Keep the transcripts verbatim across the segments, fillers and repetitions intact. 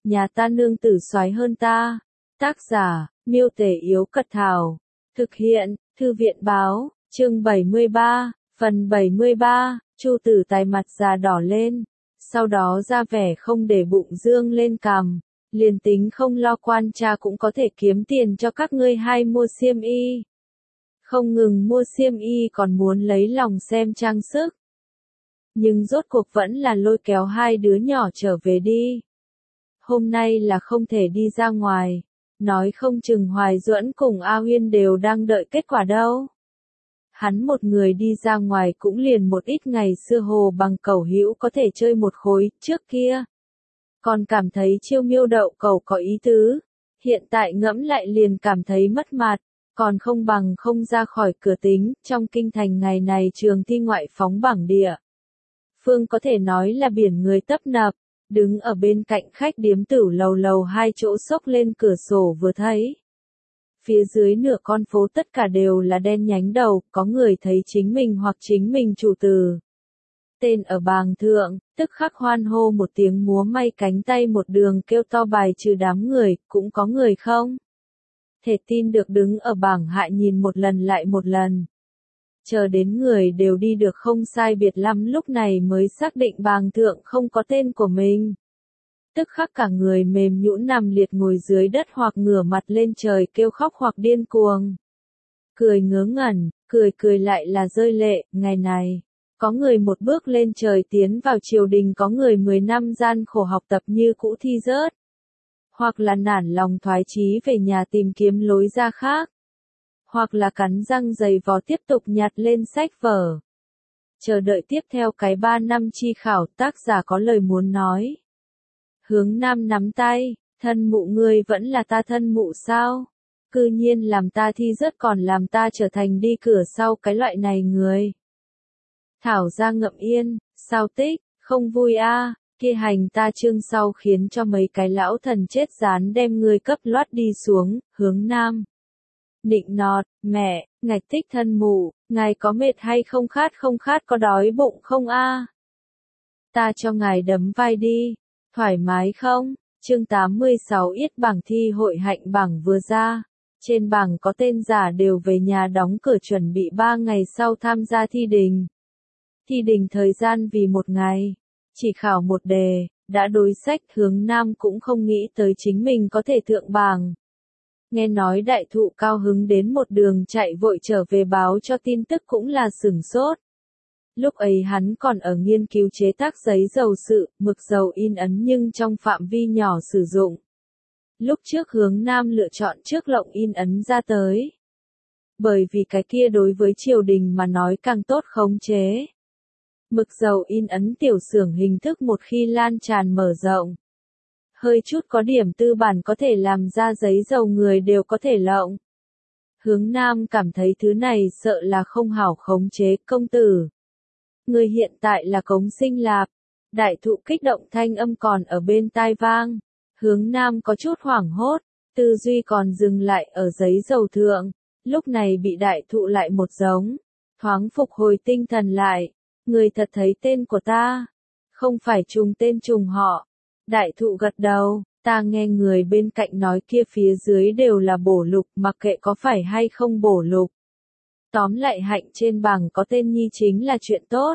nhà ta nương tử soái hơn ta. Tác giả, Miêu Tể Yếu Cật Thảo. Thực hiện, Thư viện Báo, chương bảy mươi ba, phần bảy mươi ba, Chu Tử Tài mặt già đỏ lên, sau đó ra vẻ không để bụng dương lên cằm, liền tính không lo quan cha cũng có thể kiếm tiền cho các ngươi hai mua xiêm y. Không ngừng mua xiêm y còn muốn lấy lòng xem trang sức. Nhưng rốt cuộc vẫn là lôi kéo hai đứa nhỏ trở về đi. Hôm nay là không thể đi ra ngoài, nói không chừng Hoài Duẫn cùng A Huyên đều đang đợi kết quả đâu. Hắn một người đi ra ngoài cũng liền một ít ngày xưa hồ bằng cẩu hữu có thể chơi một khối, trước kia. Còn cảm thấy chiêu miêu đậu cẩu có ý tứ, hiện tại ngẫm lại liền cảm thấy mất mặt, còn không bằng không ra khỏi cửa tính, trong kinh thành ngày này trường thi ngoại phóng bảng địa. Phương có thể nói là biển người tấp nập, đứng ở bên cạnh khách điếm tửu lầu lầu hai chỗ xốc lên cửa sổ vừa thấy. Phía dưới nửa con phố tất cả đều là đen nhánh đầu, có người thấy chính mình hoặc chính mình chủ từ. Tên ở bảng thượng, tức khắc hoan hô một tiếng múa may cánh tay một đường kêu to bài trừ đám người, cũng có người không thể tin được đứng ở bảng hạ nhìn một lần lại một lần. Chờ đến người đều đi được không sai biệt lắm lúc này mới xác định bảng thượng không có tên của mình. Tức khắc cả người mềm nhũn nằm liệt ngồi dưới đất hoặc ngửa mặt lên trời kêu khóc hoặc điên cuồng. Cười ngớ ngẩn, cười cười lại là rơi lệ, ngày này. Có người một bước lên trời tiến vào triều đình, có người mười năm gian khổ học tập như cũ thi rớt. Hoặc là nản lòng thoái chí về nhà tìm kiếm lối ra khác. Hoặc là cắn răng giày vò tiếp tục nhặt lên sách vở. Chờ đợi tiếp theo cái ba năm chi khảo, tác giả có lời muốn nói. Hướng Nam nắm tay, thân mụ ngươi vẫn là ta thân mụ sao? Cư nhiên làm ta thi rớt còn làm ta trở thành đi cửa sau cái loại này người. Thảo ra ngậm yên, sao tích, không vui a, à, kia hành ta chương sau khiến cho mấy cái lão thần chết rán đem ngươi cấp loát đi xuống, Hướng Nam. Nịnh nọt, mẹ, ngạch tích thân mụ, ngài có mệt hay không, khát không khát, có đói bụng không a? À? Ta cho ngài đấm vai đi, thoải mái không? Chương tám mươi sáu yết bảng thi hội hạnh bảng vừa ra. Trên bảng có tên giả đều về nhà đóng cửa chuẩn bị ba ngày sau tham gia thi đình. Thi đình thời gian vì một ngày, chỉ khảo một đề, đã đối sách. Hướng Nam cũng không nghĩ tới chính mình có thể thượng bảng. Nghe nói đại thụ cao hứng đến một đường chạy vội trở về báo cho tin tức cũng là sửng sốt. Lúc ấy hắn còn ở nghiên cứu chế tác giấy dầu sự, mực dầu in ấn nhưng trong phạm vi nhỏ sử dụng. Lúc trước Hướng Nam lựa chọn trước lộng in ấn ra tới. Bởi vì cái kia đối với triều đình mà nói càng tốt khống chế. Mực dầu in ấn tiểu xưởng hình thức một khi lan tràn mở rộng. Hơi chút có điểm tư bản có thể làm ra giấy dầu người đều có thể lộng. Hướng Nam cảm thấy thứ này sợ là không hảo khống chế. Công tử, người hiện tại là Cống Sinh Lạp. Đại thụ kích động thanh âm còn ở bên tai vang. Hướng Nam có chút hoảng hốt, tư duy còn dừng lại ở giấy dầu thượng. Lúc này bị đại thụ lại một giống. Thoáng phục hồi tinh thần lại. Người thật thấy tên của ta. Không phải trùng tên trùng họ. Đại thụ gật đầu, ta nghe người bên cạnh nói kia phía dưới đều là bổ lục, mặc kệ có phải hay không bổ lục. Tóm lại hạnh trên bảng có tên nhi chính là chuyện tốt.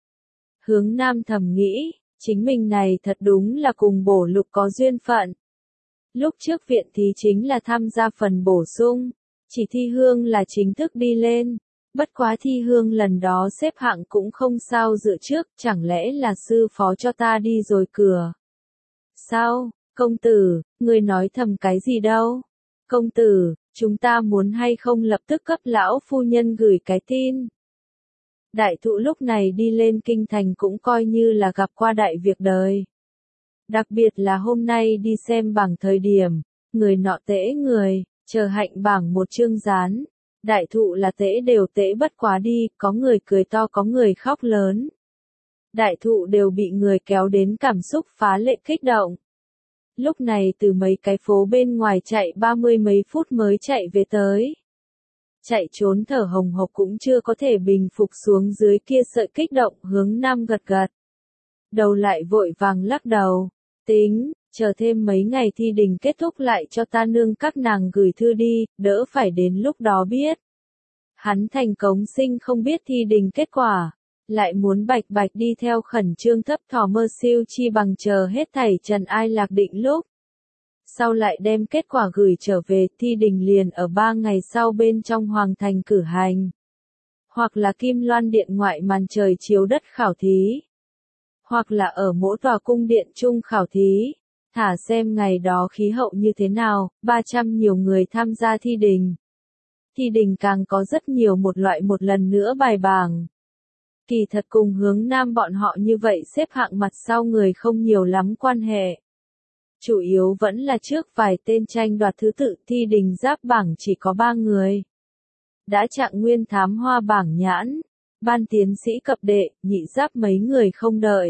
Hướng Nam thầm nghĩ, chính mình này thật đúng là cùng bổ lục có duyên phận. Lúc trước viện thí chính là tham gia phần bổ sung, chỉ thi hương là chính thức đi lên. Bất quá thi hương lần đó xếp hạng cũng không sao dự trước, chẳng lẽ là sư phó cho ta đi rồi cửa. Sao, công tử, người nói thầm cái gì đâu? Công tử, chúng ta muốn hay không lập tức cấp lão phu nhân gửi cái tin. Đại thụ lúc này đi lên kinh thành cũng coi như là gặp qua đại việc đời. Đặc biệt là hôm nay đi xem bảng thời điểm, người nọ tễ người, chờ hạnh bảng một chương dán. Đại thụ là tễ đều tễ bất quá đi, có người cười to có người khóc lớn. Đại thụ đều bị người kéo đến cảm xúc phá lệ kích động. Lúc này từ mấy cái phố bên ngoài chạy ba mươi mấy phút mới chạy về tới. Chạy trốn thở hồng hộc cũng chưa có thể bình phục xuống dưới kia sợi kích động. Hướng Nam gật gật. Đầu lại vội vàng lắc đầu. Tính, chờ thêm mấy ngày thi đình kết thúc lại cho ta nương các nàng gửi thư đi, đỡ phải đến lúc đó biết. Hắn thành cống sinh không biết thi đình kết quả, lại muốn bạch bạch đi theo khẩn trương thấp thỏ mơ siêu chi bằng chờ hết thảy trần ai lạc định lúc. Sau lại đem kết quả gửi trở về, thi đình liền ở ba ngày sau bên trong hoàng thành cử hành. Hoặc là Kim Loan Điện ngoại màn trời chiếu đất khảo thí. Hoặc là ở mỗi tòa cung điện chung khảo thí. Thả xem ngày đó khí hậu như thế nào, ba trăm nhiều người tham gia thi đình. Thi đình càng có rất nhiều một loại một lần nữa bài bảng. Kỳ thật cùng Hướng Nam bọn họ như vậy xếp hạng mặt sau người không nhiều lắm quan hệ. Chủ yếu vẫn là trước vài tên tranh đoạt thứ tự thi đình giáp bảng chỉ có ba người. Đã trạng nguyên thám hoa bảng nhãn, ban tiến sĩ cập đệ, nhị giáp mấy người không đợi.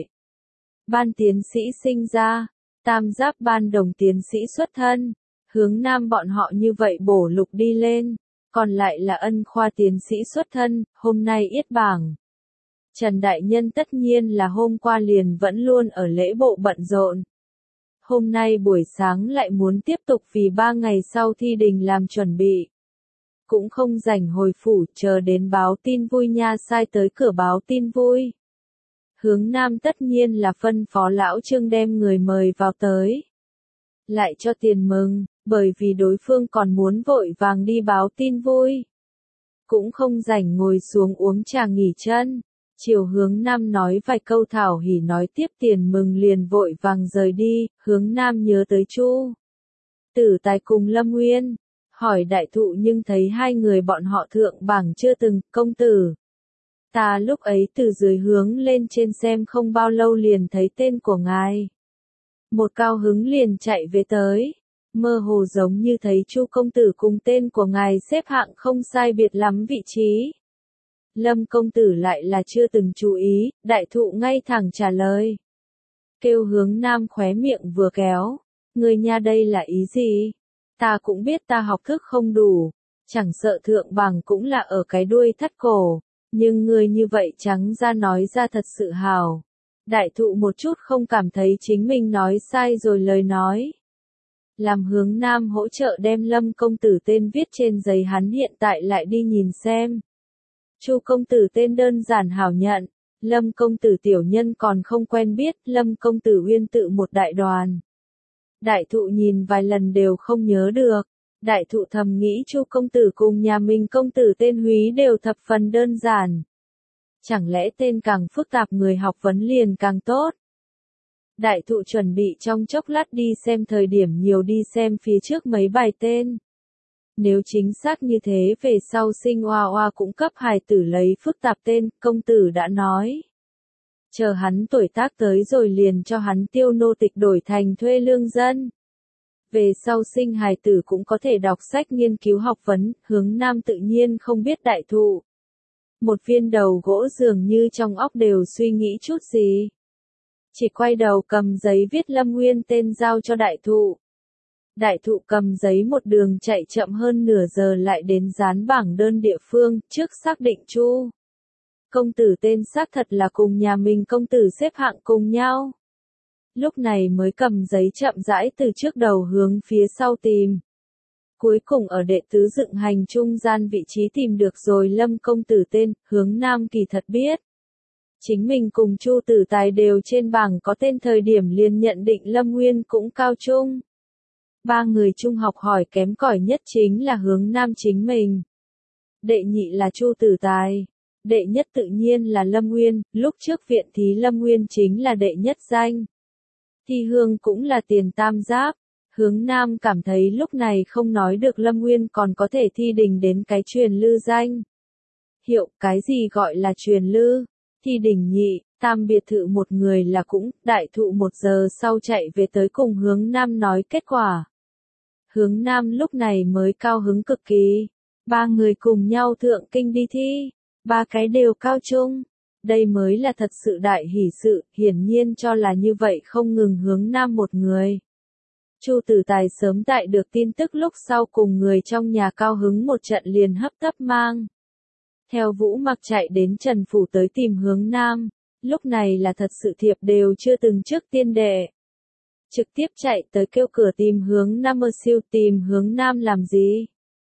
Ban tiến sĩ sinh ra, tam giáp ban đồng tiến sĩ xuất thân, Hướng Nam bọn họ như vậy bổ lục đi lên, còn lại là ân khoa tiến sĩ xuất thân, hôm nay yết bảng. Trần Đại Nhân tất nhiên là hôm qua liền vẫn luôn ở lễ bộ bận rộn. Hôm nay buổi sáng lại muốn tiếp tục vì ba ngày sau thi đình làm chuẩn bị. Cũng không rảnh hồi phủ chờ đến báo tin vui nha sai tới cửa báo tin vui. Hướng Nam tất nhiên là phân phó lão Trương đem người mời vào tới. Lại cho tiền mừng, bởi vì đối phương còn muốn vội vàng đi báo tin vui. Cũng không rảnh ngồi xuống uống trà nghỉ chân. Chiều Hướng Nam nói vài câu thảo hỉ nói tiếp tiền mừng liền vội vàng rời đi, Hướng Nam nhớ tới Chu Tử Tài cùng Lâm Nguyên, hỏi đại thụ nhưng thấy hai người bọn họ thượng bảng chưa từng, công tử. Ta lúc ấy từ dưới hướng lên trên xem không bao lâu liền thấy tên của ngài. Một cao hứng liền chạy về tới, mơ hồ giống như thấy Chu công tử cùng tên của ngài xếp hạng không sai biệt lắm vị trí. Lâm công tử lại là chưa từng chú ý, đại thụ ngay thẳng trả lời. Kêu Hướng Nam khóe miệng vừa kéo, người nha đây là ý gì? Ta cũng biết ta học thức không đủ, chẳng sợ thượng bằng cũng là ở cái đuôi thắt cổ, nhưng người như vậy trắng ra nói ra thật sự hào. Đại thụ một chút không cảm thấy chính mình nói sai rồi lời nói. Làm Hướng Nam hỗ trợ đem Lâm công tử tên viết trên giấy hắn hiện tại lại đi nhìn xem. Chu công tử tên đơn giản hảo nhận, Lâm công tử tiểu nhân còn không quen biết, Lâm công tử uyên tự một đại đoàn. Đại thụ nhìn vài lần đều không nhớ được, đại thụ thầm nghĩ Chu công tử cùng nhà mình công tử tên Húy đều thập phần đơn giản. Chẳng lẽ tên càng phức tạp người học vấn liền càng tốt? Đại thụ chuẩn bị trong chốc lát đi xem thời điểm nhiều đi xem phía trước mấy bài tên. Nếu chính xác như thế về sau sinh oa oa cũng cấp hài tử lấy phức tạp tên, công tử đã nói. Chờ hắn tuổi tác tới rồi liền cho hắn tiêu nô tịch đổi thành thuê lương dân. Về sau sinh hài tử cũng có thể đọc sách nghiên cứu học vấn, Hướng Nam tự nhiên không biết đại thụ. Một viên đầu gỗ dường như trong óc đều suy nghĩ chút gì. Chỉ quay đầu cầm giấy viết Lâm Nguyên tên giao cho đại thụ. Đại thụ cầm giấy một đường chạy chậm hơn nửa giờ lại đến dán bảng đơn địa phương, trước xác định Chu công tử tên xác thật là cùng nhà mình công tử xếp hạng cùng nhau. Lúc này mới cầm giấy chậm rãi từ trước đầu hướng phía sau tìm. Cuối cùng ở đệ tứ dựng hành trung gian vị trí tìm được rồi Lâm công tử tên, Hướng Nam kỳ thật biết. Chính mình cùng Chu Tử Tài đều trên bảng có tên thời điểm liền nhận định Lâm Nguyên cũng cao trung. Ba người trung học hỏi kém cỏi nhất chính là Hướng Nam chính mình. Đệ nhị là Chu Tử Tài. Đệ nhất tự nhiên là Lâm Nguyên, lúc trước viện thí Lâm Nguyên chính là đệ nhất danh. Thi hương cũng là tiền tam giáp. Hướng Nam cảm thấy lúc này không nói được Lâm Nguyên còn có thể thi đình đến cái truyền lư danh. Hiệu, cái gì gọi là truyền lư? Thi đình nhị, tam biệt thự một người là cũng, đại thụ một giờ sau chạy về tới cùng Hướng Nam nói kết quả. Hướng Nam lúc này mới cao hứng cực kỳ. Ba người cùng nhau thượng kinh đi thi. Ba cái đều cao trung. Đây mới là thật sự đại hỷ sự, hiển nhiên cho là như vậy không ngừng Hướng Nam một người. Chu Tử Tài sớm tại được tin tức lúc sau cùng người trong nhà cao hứng một trận liền hấp tấp mang. Theo Vũ Mặc chạy đến Trần Phủ tới tìm Hướng Nam, lúc này là thật sự thiệp đều chưa từng trước tiên đệ. trực tiếp chạy tới kêu cửa tìm hướng Nam. Mơ Siêu tìm hướng Nam làm gì?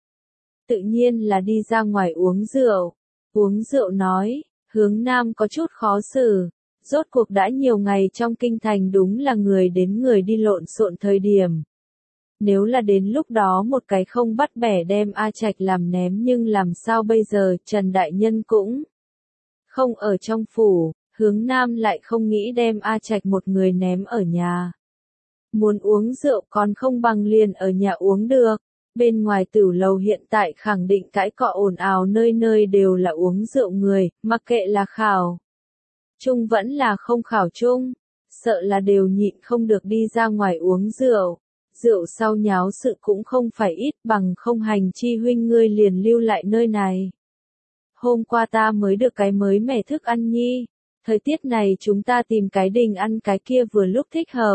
Tự nhiên là đi ra ngoài uống rượu. Uống rượu nói, hướng Nam có chút khó xử. Rốt cuộc đã nhiều ngày trong kinh thành đúng là người đến người đi lộn xộn thời điểm. Nếu là đến lúc đó một cái không bắt bẻ đem A Trạch làm ném, nhưng làm sao bây giờ? Trần Đại Nhân cũng không ở trong phủ, hướng Nam lại không nghĩ đem A Trạch một người ném ở nhà. Muốn uống rượu còn không bằng liền ở nhà uống được. Bên ngoài tửu lầu hiện tại khẳng định cãi cọ ồn ào, nơi nơi đều là uống rượu người, mặc kệ là khảo chung vẫn là không khảo chung, sợ là đều nhịn không được đi ra ngoài uống rượu. Rượu sau nháo sự cũng không phải ít, bằng không hành chi huynh ngươi liền lưu lại nơi này. Hôm qua ta mới được cái mới mẻ thức ăn nhi, thời tiết này chúng ta tìm cái đình ăn cái kia vừa lúc thích hợp.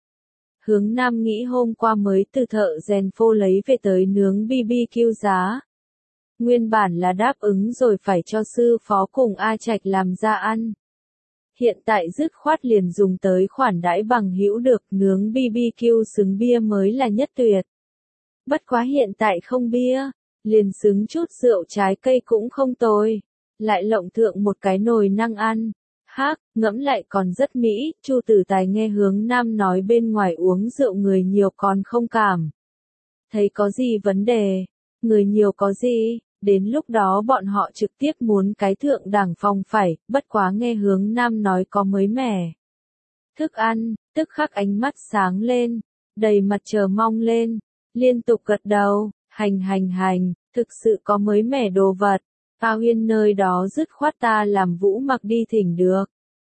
Hướng Nam nghĩ hôm qua mới từ thợ rèn phô lấy về tới nướng bê bê kiu giá. Nguyên bản là đáp ứng rồi phải cho sư phó cùng A Trạch làm ra ăn. Hiện tại dứt khoát liền dùng tới khoản đãi bằng hữu, được nướng bê bê kiu xứng bia mới là nhất tuyệt. Bất quá hiện tại không bia, liền xứng chút rượu trái cây cũng không tồi. Lại lộng thượng một cái nồi năng ăn. Hác, ngẫm lại còn rất mỹ. Chu Tử Tài nghe hướng Nam nói bên ngoài uống rượu người nhiều còn không cảm thấy có gì vấn đề. Người nhiều có gì, đến lúc đó bọn họ trực tiếp muốn cái thượng đẳng phòng phải, bất quá nghe hướng Nam nói có mới mẻ thức ăn, tức khắc ánh mắt sáng lên, đầy mặt chờ mong lên, liên tục gật đầu, hành hành hành, thực sự có mới mẻ đồ vật. A Huyên nơi đó dứt khoát ta làm Vũ Mặc đi thỉnh được.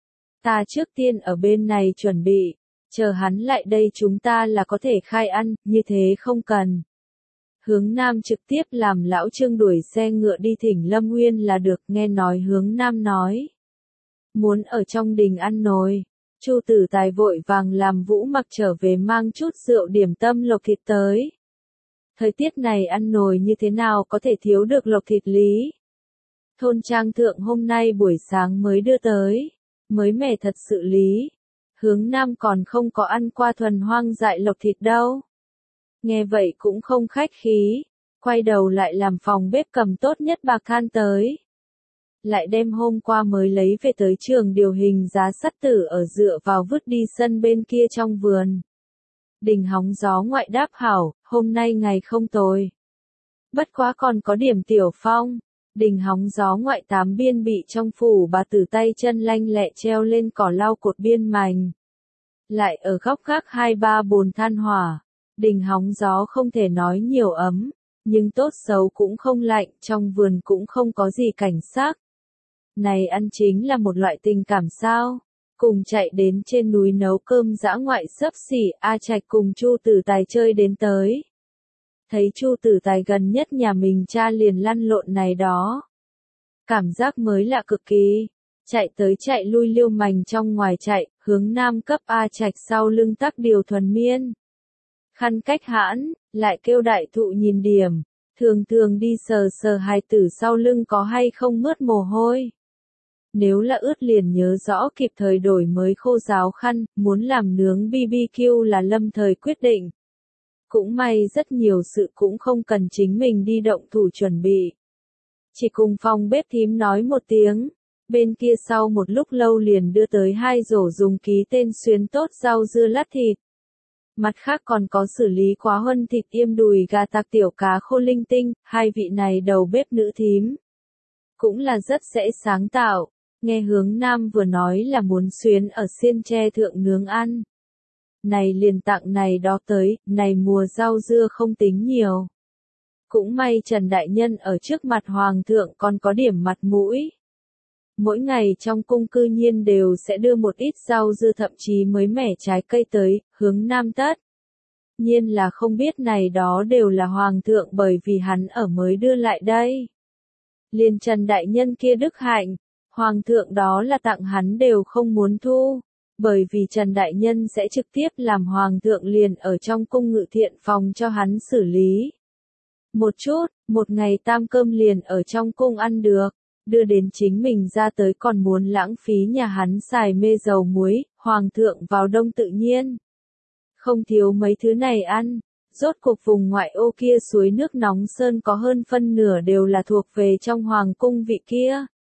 Ta trước tiên ở bên này chuẩn bị, chờ hắn lại đây chúng ta là có thể khai ăn, như thế không cần. Hướng Nam trực tiếp làm lão Trương đuổi xe ngựa đi thỉnh Lâm Nguyên là được. Nghe nói hướng Nam nói muốn ở trong đình ăn nồi, Chu Tử Tài vội vàng làm Vũ Mặc trở về mang chút rượu điểm tâm lộc thịt tới. Thời tiết này ăn nồi như thế nào có thể thiếu được lộc thịt lý. Thôn trang thượng hôm nay buổi sáng mới đưa tới, mới mẻ thật sự lý. Hướng Nam còn không có ăn qua thuần hoang dại lộc thịt đâu. Nghe vậy cũng không khách khí, quay đầu lại làm phòng bếp cầm tốt nhất bạc than tới. Lại đem hôm qua mới lấy về tới trường điều hình giá sắt tử ở dựa vào vứt đi sân bên kia trong vườn. Đình hóng gió ngoại đáp hảo, hôm nay ngày không tồi. Bất quá còn có điểm tiểu phong. Đình hóng gió ngoại tám biên bị trong phủ bà tử tay chân lanh lẹ treo lên cỏ lau cột biên mành. Lại ở góc khác hai ba bồn than hỏa. Đình hóng gió không thể nói nhiều ấm, nhưng tốt xấu cũng không lạnh, trong vườn cũng không có gì cảnh sắc. Này ăn chính là một loại tình cảm sao? Cùng chạy đến trên núi nấu cơm dã ngoại xấp xỉ, A Trạch cùng Chu Tử Tài chơi đến tới. Thấy Chu Tử Tài gần nhất nhà mình cha liền lăn lộn này đó. Cảm giác mới lạ cực kỳ. Chạy tới chạy lui liêu mành trong ngoài chạy, hướng Nam cấp A Trạch sau lưng tắc điều thuần miên. Khăn cách hãn, lại kêu đại thụ nhìn điểm, thường thường đi sờ sờ hài tử sau lưng có hay không mướt mồ hôi. Nếu là ướt liền nhớ rõ kịp thời đổi mới khô ráo khăn, muốn làm nướng bê bê kiu là lâm thời quyết định. Cũng may rất nhiều sự cũng không cần chính mình đi động thủ chuẩn bị. Chỉ cùng phòng bếp thím nói một tiếng, bên kia sau một lúc lâu liền đưa tới hai rổ dùng ký tên xuyến tốt rau dưa lát thịt. Mặt khác còn có xử lý quá huân thịt yêm đùi gà tạc tiểu cá khô linh tinh, hai vị này đầu bếp nữ thím. Cũng là rất dễ sáng tạo, nghe hướng Nam vừa nói là muốn xuyến ở xiên tre thượng nướng ăn. Này liền tặng này đó tới, này mùa rau dưa không tính nhiều. Cũng may Trần Đại Nhân ở trước mặt Hoàng thượng còn có điểm mặt mũi. Mỗi ngày trong cung cư nhiên đều sẽ đưa một ít rau dưa thậm chí mới mẻ trái cây tới, hướng Nam tất. Nhiên là không biết này đó đều là Hoàng thượng bởi vì hắn ở mới đưa lại đây. Liền Trần Đại Nhân kia đức hạnh, Hoàng thượng đó là tặng hắn đều không muốn thu, bởi vì Trần Đại Nhân sẽ trực tiếp làm Hoàng thượng liền ở trong cung ngự thiện phòng cho hắn xử lý. Một chút, một ngày tam cơm liền ở trong cung ăn được. Đưa đến chính mình ra tới còn muốn lãng phí nhà hắn xài mê dầu muối, Hoàng thượng vào đông tự nhiên Không thiếu mấy thứ này ăn. Rốt cuộc vùng ngoại ô kia suối nước nóng sơn có hơn phân nửa đều là thuộc về trong hoàng cung vị kia.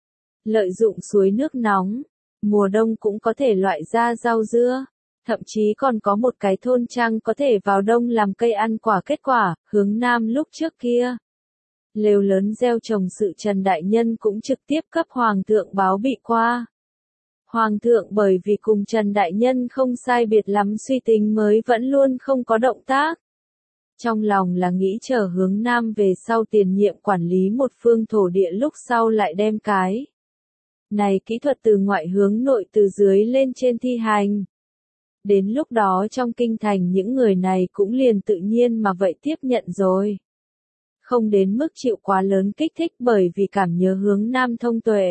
Lợi dụng suối nước nóng, mùa đông cũng có thể loại ra rau dưa. Thậm chí còn có một cái thôn trang có thể vào đông làm cây ăn quả kết quả, hướng nam lúc trước kia. Lều lớn gieo trồng sự Trần Đại Nhân cũng trực tiếp cấp Hoàng thượng báo bị qua. Hoàng thượng bởi vì cùng Trần Đại Nhân không sai biệt lắm suy tính mới vẫn luôn không có động tác. Trong lòng là nghĩ chờ hướng nam về sau tiền nhiệm quản lý một phương thổ địa lúc sau lại đem cái. Này kỹ thuật từ ngoại hướng nội từ dưới lên trên thi hành. Đến lúc đó trong kinh thành những người này cũng liền tự nhiên mà vậy tiếp nhận rồi. Không đến mức chịu quá lớn kích thích bởi vì cảm nhớ hướng nam thông tuệ.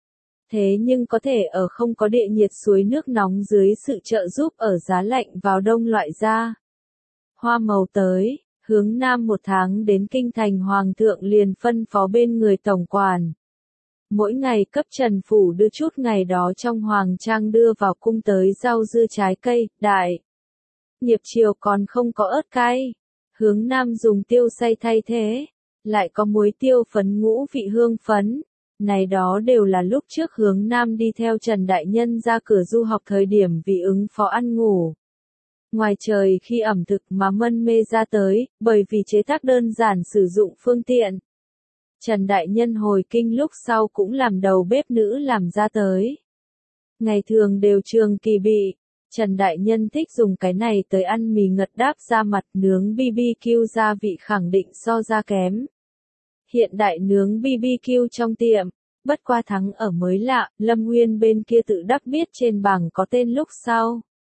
Thế nhưng có thể ở không có địa nhiệt suối nước nóng dưới sự trợ giúp ở giá lạnh vào đông loại ra. Hoa màu tới, hướng nam một tháng đến kinh thành hoàng thượng liền phân phó bên người tổng quản. Mỗi ngày cấp Trần Phủ đưa chút ngày đó trong hoàng trang đưa vào cung tới rau dưa trái cây, đại. Nghiệp chiều còn không có ớt cay. Hướng nam dùng tiêu xay thay thế. Lại có muối tiêu phấn ngũ vị hương phấn. Này đó đều là lúc trước hướng nam đi theo Trần Đại Nhân ra cửa du học thời điểm vì ứng phó ăn ngủ. Ngoài trời khi ẩm thực mà mân mê ra tới, bởi vì chế tác đơn giản sử dụng phương tiện. Trần Đại Nhân hồi kinh lúc sau cũng làm đầu bếp nữ làm ra tới. Ngày thường đều trường kỳ bị. Trần Đại Nhân thích dùng cái này tới ăn mì ngật đáp ra mặt nướng bê bê kiu gia vị khẳng định so ra kém. Hiện đại nướng bê bê kiu trong tiệm, bất qua thắng ở mới lạ, Lâm Nguyên bên kia tự đắc biết trên bảng có tên lúc sau.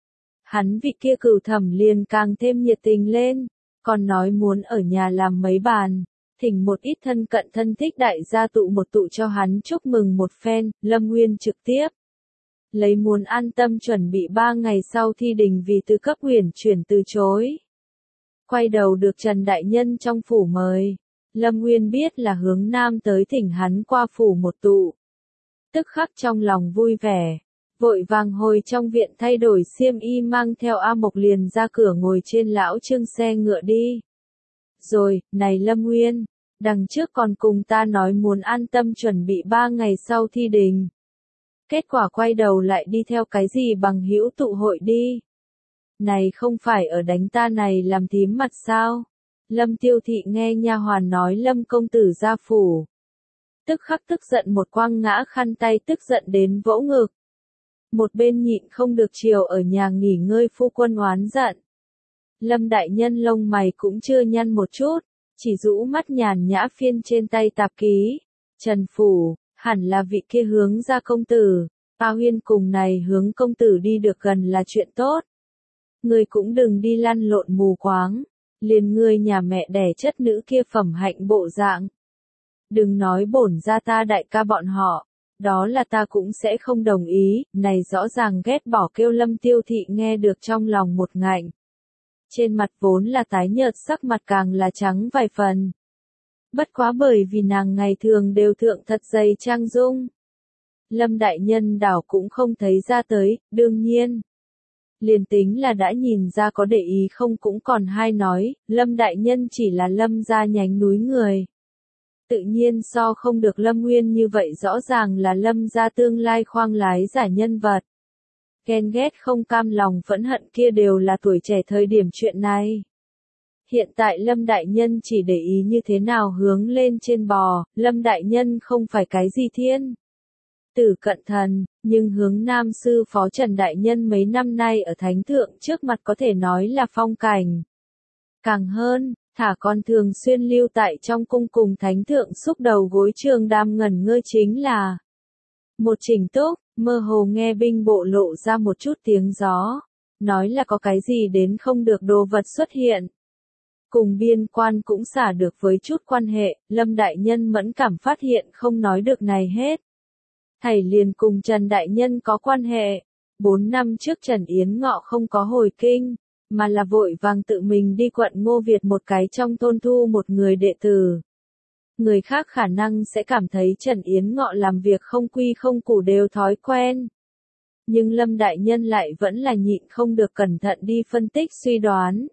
Hắn vị kia cửu thẩm liền càng thêm nhiệt tình lên, còn nói muốn ở nhà làm mấy bàn, thỉnh một ít thân cận thân thích đại gia tụ một tụ cho hắn chúc mừng một phen, Lâm Nguyên trực tiếp. Lấy muốn an tâm chuẩn bị ba ngày sau thi đình vì từ cấp huyền chuyển từ chối. Quay đầu được Trần Đại Nhân trong phủ mời. Lâm Nguyên biết là hướng nam tới thỉnh hắn qua phủ một tụ. Tức khắc trong lòng vui vẻ. Vội vàng hồi trong viện thay đổi xiêm y mang theo A Mộc liền ra cửa ngồi trên lão trương xe ngựa đi. Rồi, này Lâm Nguyên, đằng trước còn cùng ta nói muốn an tâm chuẩn bị ba ngày sau thi đình. Kết quả quay đầu lại đi theo cái gì bằng hữu tụ hội đi. Này không phải ở đánh ta này làm thím mặt sao? Lâm Tiêu Thị nghe nha hoàn nói Lâm công tử ra phủ. Tức khắc tức giận một quăng ngã khăn tay tức giận đến vỗ ngực. Một bên nhịn không được chiều ở nhà nghỉ ngơi phu quân oán giận. Lâm đại nhân lông mày cũng chưa nhăn một chút, chỉ rũ mắt nhàn nhã phiên trên tay tạp ký. Trần Phủ, hẳn là vị kia hướng ra công tử, A Huyên cùng này hướng công tử đi được gần là chuyện tốt. Người cũng đừng đi lăn lộn mù quáng, liền người nhà mẹ đẻ chất nữ kia phẩm hạnh bộ dạng. Đừng nói bổn ra ta đại ca bọn họ, đó là ta cũng sẽ không đồng ý, này rõ ràng ghét bỏ kêu Lâm Tiêu Thị nghe được trong lòng một ngạnh. Trên mặt vốn là tái nhợt sắc mặt càng là trắng vài phần. Bất quá bởi vì nàng ngày thường đều thượng thật dày trang dung. Lâm đại nhân đảo cũng không thấy ra tới, đương nhiên. Liền tính là đã nhìn ra có để ý không cũng còn hai nói, Lâm đại nhân chỉ là Lâm gia nhánh núi người. Tự nhiên so không được Lâm Nguyên như vậy rõ ràng là Lâm gia tương lai khoang lái giả nhân vật. Ghen ghét không cam lòng phẫn hận kia đều là tuổi trẻ thời điểm chuyện này. Hiện tại Lâm Đại Nhân chỉ để ý như thế nào hướng lên trên bò, Lâm Đại Nhân không phải cái gì thiên. Tử cận thần, nhưng hướng nam sư phó Trần Đại Nhân mấy năm nay ở thánh thượng trước mặt có thể nói là phong cảnh. Càng hơn, thả con thường xuyên lưu tại trong cung cùng thánh thượng xúc đầu gối trường đam ngẩn ngơ chính là một trình túc, mơ hồ nghe binh bộ lộ ra một chút tiếng gió, nói là có cái gì đến không được đồ vật xuất hiện. Cùng biên quan cũng xả được với chút quan hệ, Lâm Đại Nhân mẫn cảm phát hiện không nói được này hết. Thầy liền cùng Trần Đại Nhân có quan hệ. Bốn năm trước Trần Yến Ngọ không có hồi kinh, mà là vội vàng tự mình đi quận Ngô Việt một cái trong thôn thu một người đệ tử. Người khác khả năng sẽ cảm thấy Trần Yến Ngọ làm việc không quy không củ đều thói quen. Nhưng Lâm đại nhân lại vẫn là nhịn không được cẩn thận đi phân tích suy đoán.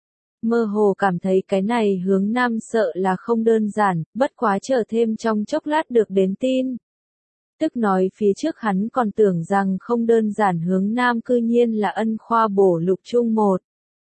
Mơ hồ cảm thấy cái này hướng nam sợ là không đơn giản, bất quá chờ thêm trong chốc lát được đến tin. Tức nói phía trước hắn còn tưởng rằng không đơn giản hướng nam cư nhiên là ân khoa bổ lục chung một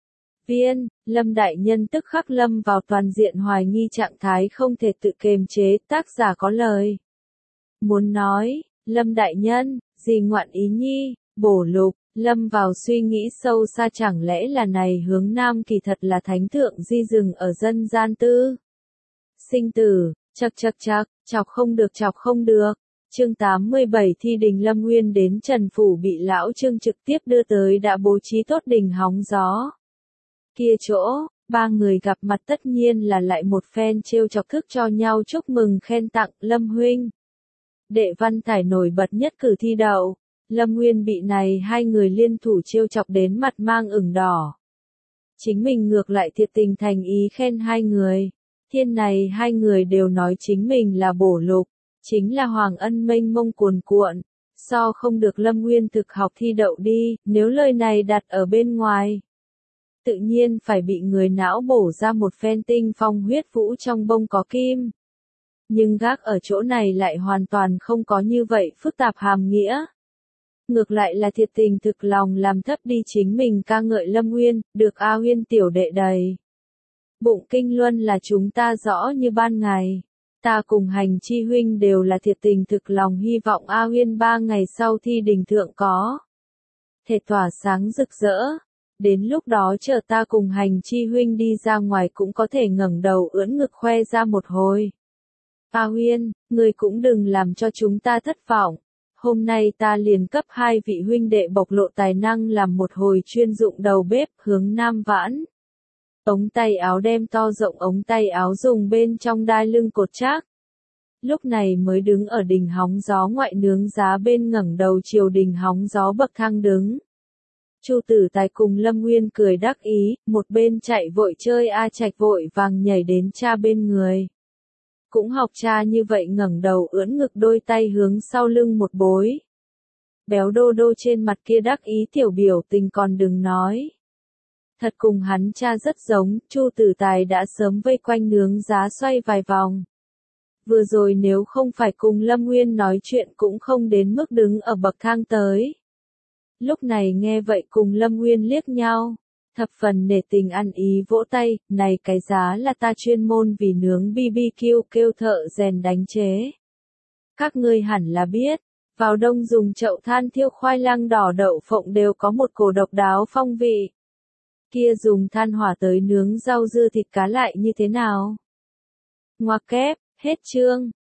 viên, Lâm đại nhân tức khắc lâm vào toàn diện hoài nghi trạng thái không thể tự kiềm chế, tác giả có lời. Muốn nói, Lâm đại nhân, gì ngoạn ý nhi, bổ lục, lâm vào suy nghĩ sâu xa chẳng lẽ là này hướng nam kỳ thật là thánh thượng di dừng ở dân gian tư. Sinh tử, chật chật chật, chọc không được chọc không được. Chương tám mươi bảy thi đình Lâm Nguyên đến Trần Phủ bị lão Trương trực tiếp đưa tới đã bố trí tốt đình hóng gió. Kia chỗ, ba người gặp mặt tất nhiên là lại một phen trêu chọc thức cho nhau chúc mừng khen tặng Lâm huynh. Đệ văn thải nổi bật nhất cử thi đậu, Lâm Nguyên bị này hai người liên thủ trêu chọc đến mặt mang ửng đỏ. Chính mình ngược lại thiệt tình thành ý khen hai người, thiên này hai người đều nói chính mình là bổ lục. Chính là hoàng ân mênh mông cuồn cuộn, so không được Lâm Nguyên thực học thi đậu đi, nếu lời này đặt ở bên ngoài. Tự nhiên phải bị người não bổ ra một phen tinh phong huyết vũ trong bông có kim. Nhưng gác ở chỗ này lại hoàn toàn không có như vậy phức tạp hàm nghĩa. Ngược lại là thiệt tình thực lòng làm thấp đi chính mình ca ngợi Lâm Nguyên, được A Huyên tiểu đệ đầy. Bụng kinh luân là chúng ta rõ như ban ngày. Ta cùng hành chi huynh đều là thiệt tình thực lòng hy vọng A Huyên ba ngày sau thi đình thượng có thể tỏa sáng rực rỡ. Đến lúc đó chờ ta cùng hành chi huynh đi ra ngoài cũng có thể ngẩng đầu ưỡn ngực khoe ra một hồi. A Huyên, người cũng đừng làm cho chúng ta thất vọng. Hôm nay ta liền cấp hai vị huynh đệ bộc lộ tài năng làm một hồi chuyên dụng đầu bếp hướng nam vãn. Ống tay áo đem to rộng ống tay áo dùng bên trong đai lưng cột chắc. Lúc này mới đứng ở đỉnh hóng gió ngoại nướng giá bên ngẩng đầu chiều đỉnh hóng gió bậc thang đứng. Chu Tử Tài cùng Lâm Nguyên cười đắc ý, một bên chạy vội chơi A Trạch vội vàng nhảy đến cha bên người. Cũng học cha như vậy ngẩng đầu ưỡn ngực đôi tay hướng sau lưng một bối. Béo đô đô trên mặt kia đắc ý tiểu biểu tình còn đừng nói. Thật cùng hắn cha rất giống, Chu Tử Tài đã sớm vây quanh nướng giá xoay vài vòng. Vừa rồi nếu không phải cùng Lâm Nguyên nói chuyện cũng không đến mức đứng ở bậc thang tới. Lúc này nghe vậy cùng Lâm Nguyên liếc nhau, thập phần nể tình ăn ý vỗ tay, này cái giá là ta chuyên môn vì nướng bi bi kiu kêu thợ rèn đánh chế. Các ngươi hẳn là biết, vào đông dùng chậu than thiêu khoai lang đỏ đậu phộng đều có một cổ độc đáo phong vị. Kia dùng than hỏa tới nướng rau dưa thịt cá lại như thế nào? Ngoặc kép, hết chương.